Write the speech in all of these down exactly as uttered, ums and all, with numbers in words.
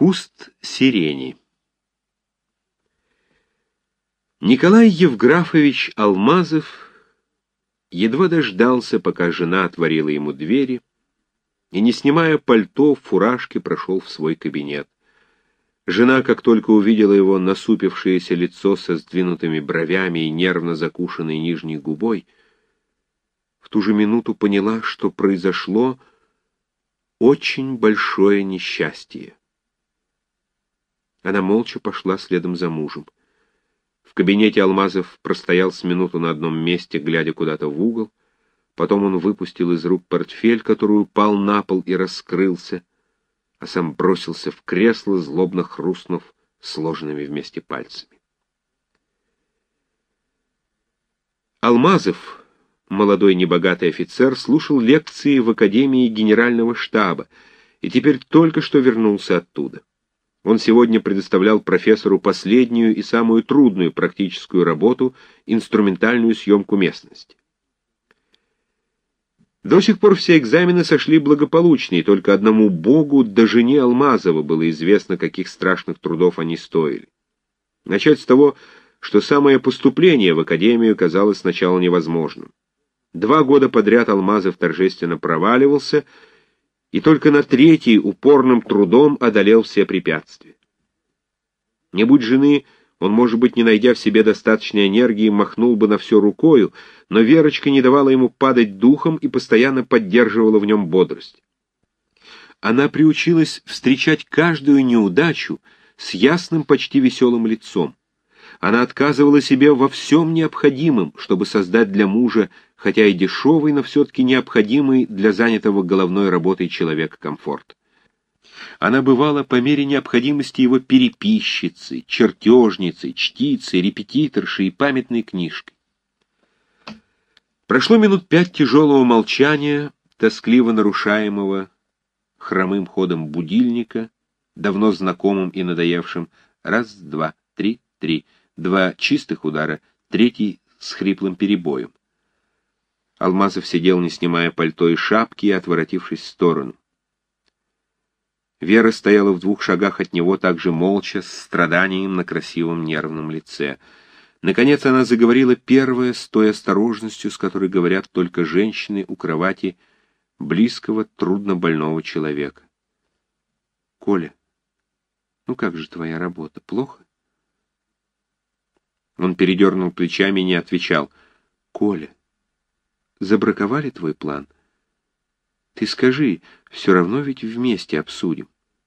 Куст сирени. Николай Евграфович Алмазов едва дождался, пока жена отворила ему двери, и, не снимая пальто, фуражки прошел в свой кабинет. Жена, как только увидела его насупившееся лицо со сдвинутыми бровями и нервно закушенной нижней губой, в ту же минуту поняла, что произошло очень большое несчастье. Она молча пошла следом за мужем. В кабинете Алмазов простоял с минуту на одном месте, глядя куда-то в угол. Потом он выпустил из рук портфель, который упал на пол и раскрылся, а сам бросился в кресло, злобно хрустнув сложенными вместе пальцами. Алмазов, молодой небогатый офицер, слушал лекции в Академии Генерального штаба и теперь только что вернулся оттуда. Он сегодня предоставлял профессору последнюю и самую трудную практическую работу — инструментальную съемку местности. До сих пор все экзамены сошли благополучно, и только одному Богу да жене Алмазова было известно, каких страшных трудов они стоили. Начать с того, что самое поступление в академию казалось сначала невозможным. Два года подряд Алмазов торжественно проваливался, и только на третий упорным трудом одолел все препятствия. Не будь жены, он, может быть, не найдя в себе достаточной энергии, махнул бы на все рукою, но Верочка не давала ему падать духом и постоянно поддерживала в нем бодрость. Она приучилась встречать каждую неудачу с ясным, почти веселым лицом. Она отказывала себе во всем необходимом, чтобы создать для мужа, хотя и дешевый, но все-таки необходимый для занятого головной работой человека комфорт. Она бывала по мере необходимости его переписчицей, чертежницей, чтицей, репетиторшей и памятной книжкой. Прошло минут пять тяжелого молчания, тоскливо нарушаемого хромым ходом будильника, давно знакомым и надоевшим. Раз, два, три, три. Два чистых удара, третий с хриплым перебоем. Алмазов сидел, не снимая пальто и шапки, и отворотившись в сторону. Вера стояла в двух шагах от него, также молча, с страданием на красивом нервном лице. Наконец она заговорила первая, с той осторожностью, с которой говорят только женщины у кровати близкого, труднобольного человека. — Коля, ну как же твоя работа? Плохо? Он передернул плечами и не отвечал. — Коля, забраковали твой план? Ты скажи, все равно ведь вместе обсудим.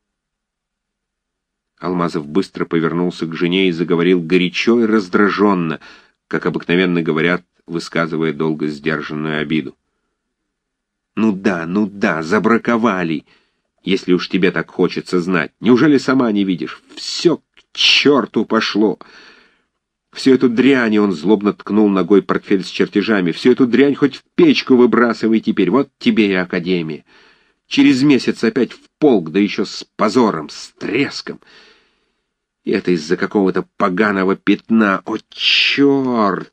Алмазов быстро повернулся к жене и заговорил горячо и раздраженно, как обыкновенно говорят, высказывая долго сдержанную обиду. «Ну да, ну да, забраковали, если уж тебе так хочется знать. Неужели сама не видишь? Все к черту пошло!» Всю эту дрянь, он злобно ткнул ногой портфель с чертежами, всю эту дрянь хоть в печку выбрасывай теперь, вот тебе и академия. Через месяц опять в полк, да еще с позором, с треском. И это из-за какого-то поганого пятна. О, черт!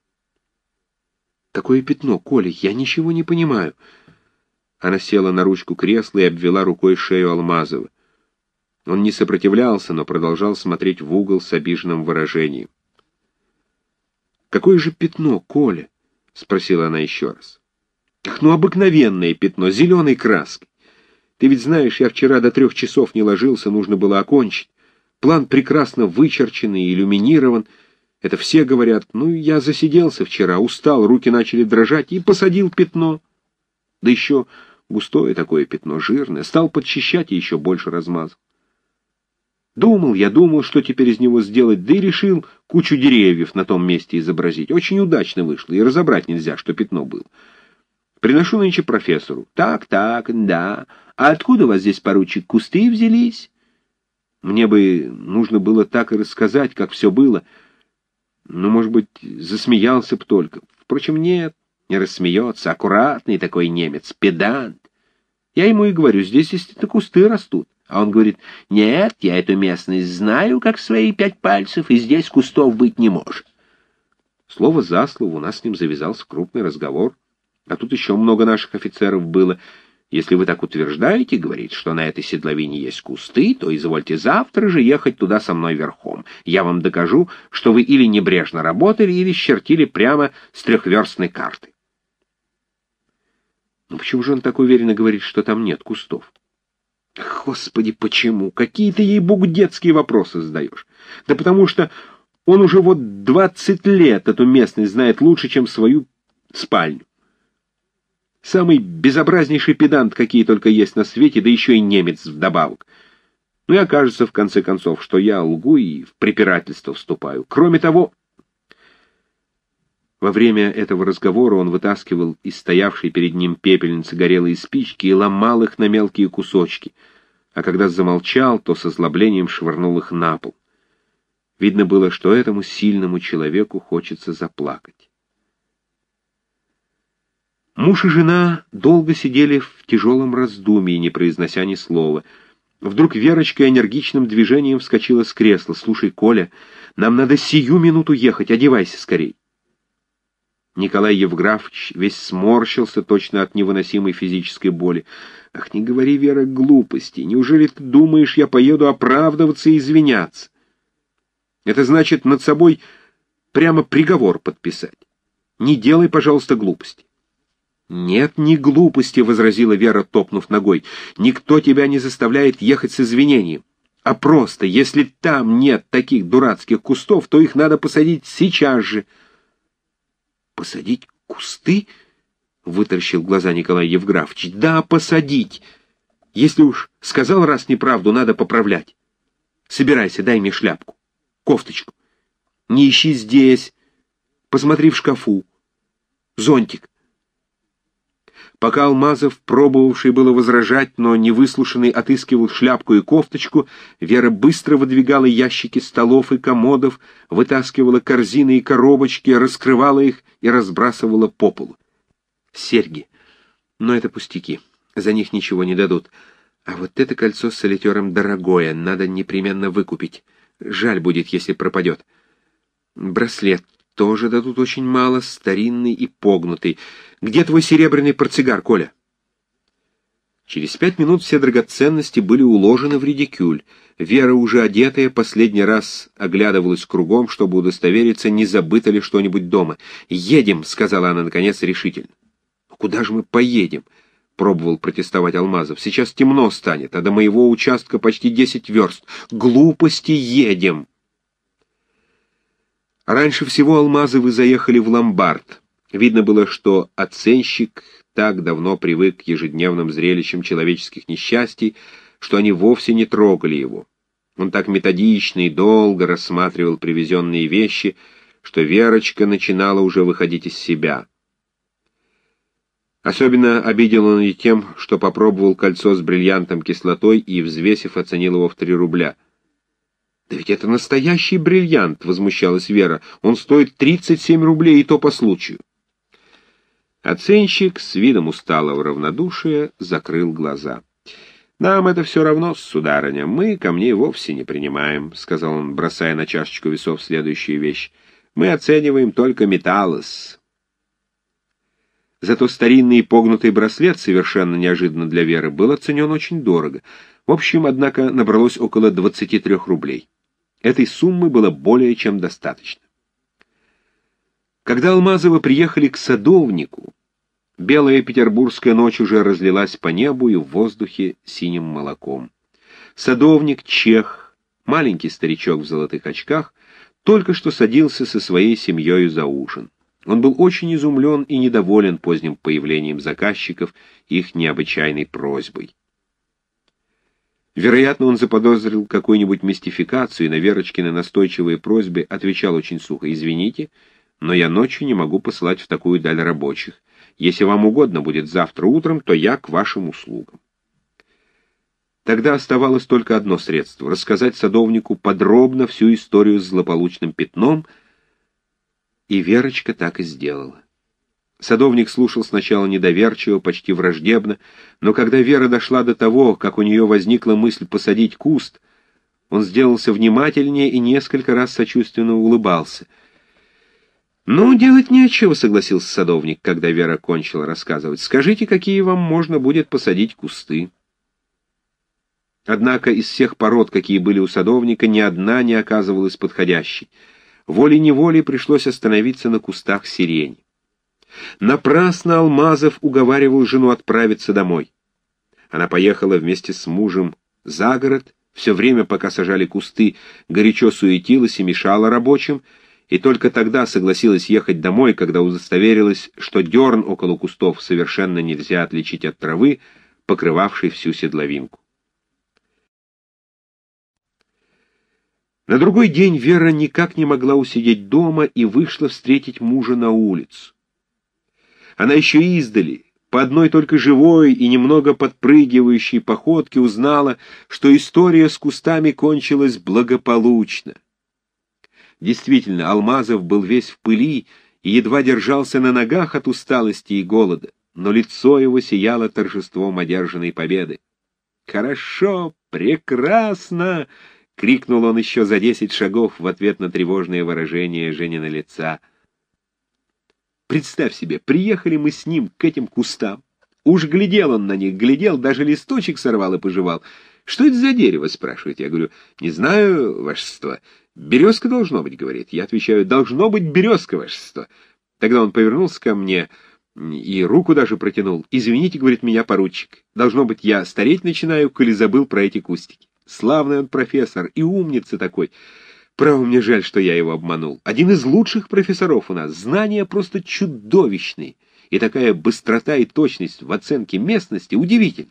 Какое пятно, Коля? Я ничего не понимаю. Она села на ручку кресла и обвела рукой шею Алмазова. Он не сопротивлялся, но продолжал смотреть в угол с обиженным выражением. «Какое же пятно, Коля?» — спросила она еще раз. «Ах, ну обыкновенное пятно, зеленой краской. Ты ведь знаешь, я вчера до трех часов не ложился, нужно было окончить. План прекрасно вычерчен и иллюминирован. Это все говорят. Ну, я засиделся вчера, устал, руки начали дрожать и посадил пятно. Да еще густое такое пятно, жирное. Стал подчищать и еще больше размазал. Думал, я думал, что теперь из него сделать, да и решил кучу деревьев на том месте изобразить. Очень удачно вышло, и разобрать нельзя, что пятно было. Приношу нынче профессору. Так, так, да. А откуда у вас здесь, поручик, кусты взялись? Мне бы нужно было так и рассказать, как все было. Ну, может быть, засмеялся б только. Впрочем, нет, не рассмеется. Аккуратный такой немец, педант. Я ему и говорю, здесь действительно кусты растут. А он говорит, нет, я эту местность знаю, как свои пять пальцев, и здесь кустов быть не может. Слово за слово у нас с ним завязался крупный разговор. А тут еще много наших офицеров было. Если вы так утверждаете, — говорит, — что на этой седловине есть кусты, то извольте завтра же ехать туда со мной верхом. Я вам докажу, что вы или небрежно работали, или чертили прямо с трехверстной карты. Ну почему же он так уверенно говорит, что там нет кустов? Господи, почему? Какие ты, ей-богу, детские вопросы задаешь? Да потому что он уже вот двадцать лет эту местность знает лучше, чем свою спальню. Самый безобразнейший педант, какие только есть на свете, да еще и немец вдобавок. Ну и окажется, в конце концов, что я лгу и в препирательство вступаю. Кроме того, во время этого разговора он вытаскивал из стоявшей перед ним пепельницы горелые спички и ломал их на мелкие кусочки, а когда замолчал, то с озлоблением швырнул их на пол. Видно было, что этому сильному человеку хочется заплакать. Муж и жена долго сидели в тяжелом раздумье, не произнося ни слова. Вдруг Верочка энергичным движением вскочила с кресла. «Слушай, Коля, нам надо сию минуту ехать, одевайся скорей». Николай Евграфович весь сморщился точно от невыносимой физической боли. «Ах, не говори, Вера, глупости. Неужели ты думаешь, я поеду оправдываться и извиняться? Это значит над собой прямо приговор подписать. Не делай, пожалуйста, глупости». «Нет, не глупости», — возразила Вера, топнув ногой. «Никто тебя не заставляет ехать с извинением. А просто, если там нет таких дурацких кустов, то их надо посадить сейчас же». «Посадить кусты?» — вытаращил глаза Николай Евграфович. «Да, посадить. Если уж сказал раз неправду, надо поправлять. Собирайся, дай мне шляпку, кофточку. Не ищи здесь. Посмотри в шкафу. Зонтик». Пока Алмазов, пробовавший было возражать, но невыслушанный, отыскивал шляпку и кофточку, Вера быстро выдвигала ящики столов и комодов, вытаскивала корзины и коробочки, раскрывала их и разбрасывала по полу. Серьги. Но это пустяки. За них ничего не дадут. А вот это кольцо с солитером дорогое, надо непременно выкупить. Жаль будет, если пропадет. Браслет тоже дадут очень мало, старинный и погнутый. Где твой серебряный портсигар, Коля? Через пять минут все драгоценности были уложены в редикюль. Вера, уже одетая, последний раз оглядывалась кругом, чтобы удостовериться, не забыто ли что-нибудь дома. «Едем», — сказала она, наконец, решительно. «Куда же мы поедем?» — пробовал протестовать Алмазов. «Сейчас темно станет, а до моего участка почти десять верст. Глупости, едем!» Раньше всего Алмазовы заехали в ломбард. Видно было, что оценщик так давно привык к ежедневным зрелищам человеческих несчастий, что они вовсе не трогали его. Он так методично и долго рассматривал привезенные вещи, что Верочка начинала уже выходить из себя. Особенно обидел он и тем, что попробовал кольцо с бриллиантом кислотой и, взвесив, оценил его в три рубля. «Да ведь это настоящий бриллиант!» — возмущалась Вера. «Он стоит тридцать семь рублей, и то по случаю». Оценщик с видом усталого равнодушия закрыл глаза. «Нам это все равно, сударыня, мы камней вовсе не принимаем», — сказал он, бросая на чашечку весов следующую вещь. «Мы оцениваем только металлос». Зато старинный погнутый браслет, совершенно неожиданно для Веры, был оценен очень дорого. В общем, однако, набралось около двадцати трех рублей. Этой суммы было более чем достаточно. Когда Алмазовы приехали к садовнику, белая петербургская ночь уже разлилась по небу и в воздухе синим молоком. Садовник, чех, маленький старичок в золотых очках, только что садился со своей семьей за ужин. Он был очень изумлен и недоволен поздним появлением заказчиков и их необычайной просьбой. Вероятно, он заподозрил какую-нибудь мистификацию и на Верочкины настойчивые просьбы отвечал очень сухо: «Извините, но я ночью не могу посылать в такую даль рабочих. Если вам угодно будет завтра утром, то я к вашим услугам». Тогда оставалось только одно средство — рассказать садовнику подробно всю историю с злополучным пятном, и Верочка так и сделала. Садовник слушал сначала недоверчиво, почти враждебно, но когда Вера дошла до того, как у нее возникла мысль посадить куст, он сделался внимательнее и несколько раз сочувственно улыбался. «Ну, делать нечего», — согласился садовник, когда Вера кончила рассказывать. «Скажите, какие вам можно будет посадить кусты?» Однако из всех пород, какие были у садовника, ни одна не оказывалась подходящей. Волей-неволей пришлось остановиться на кустах сирени. Напрасно Алмазов уговаривал жену отправиться домой. Она поехала вместе с мужем за город, все время, пока сажали кусты, горячо суетилась и мешала рабочим, и только тогда согласилась ехать домой, когда удостоверилась, что дерн около кустов совершенно нельзя отличить от травы, покрывавшей всю седловинку. На другой день Вера никак не могла усидеть дома и вышла встретить мужа на улицу. Она еще издали, по одной только живой и немного подпрыгивающей походке узнала, что история с кустами кончилась благополучно. Действительно, Алмазов был весь в пыли и едва держался на ногах от усталости и голода, но лицо его сияло торжеством одержанной победы. «Хорошо, прекрасно!» — крикнул он еще за десять шагов в ответ на тревожное выражение Женина лица. «Представь себе, приехали мы с ним к этим кустам. Уж глядел он на них, глядел, даже листочек сорвал и пожевал. Что это за дерево, спрашивает? Я говорю, не знаю, вашество. Березка должно быть, говорит. Я отвечаю, должно быть березка, вашество. Тогда он повернулся ко мне и руку даже протянул. Извините, говорит, меня поручик. Должно быть, я стареть начинаю, коли забыл про эти кустики. Славный он профессор и умница такой. Право, мне жаль, что я его обманул. Один из лучших профессоров у нас. Знания просто чудовищные. И такая быстрота и точность в оценке местности удивительна.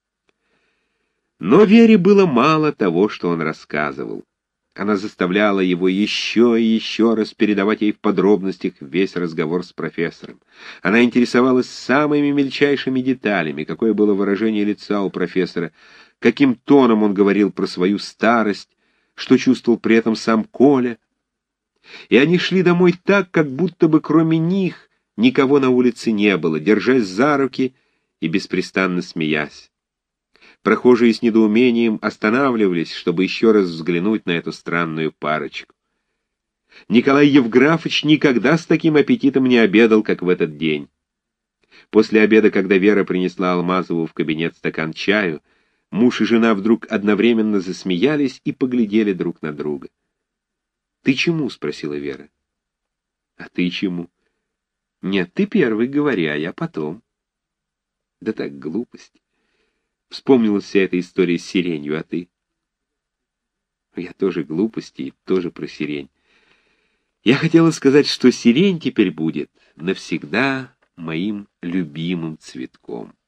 Но Вере было мало того, что он рассказывал. Она заставляла его еще и еще раз передавать ей в подробностях весь разговор с профессором. Она интересовалась самыми мельчайшими деталями, какое было выражение лица у профессора, каким тоном он говорил про свою старость, что чувствовал при этом сам Коля. И они шли домой так, как будто бы кроме них никого на улице не было, держась за руки и беспрестанно смеясь. Прохожие с недоумением останавливались, чтобы еще раз взглянуть на эту странную парочку. Николай Евграфович никогда с таким аппетитом не обедал, как в этот день. После обеда, когда Вера принесла Алмазову в кабинет стакан чаю, муж и жена вдруг одновременно засмеялись и поглядели друг на друга. «Ты чему?» — спросила Вера. «А ты чему?» «Нет, ты первый говори, а я потом». «Да так, глупость. Вспомнилась вся эта история с сиренью, а ты?» «Я тоже глупости и тоже про сирень. Я хотела сказать, что сирень теперь будет навсегда моим любимым цветком».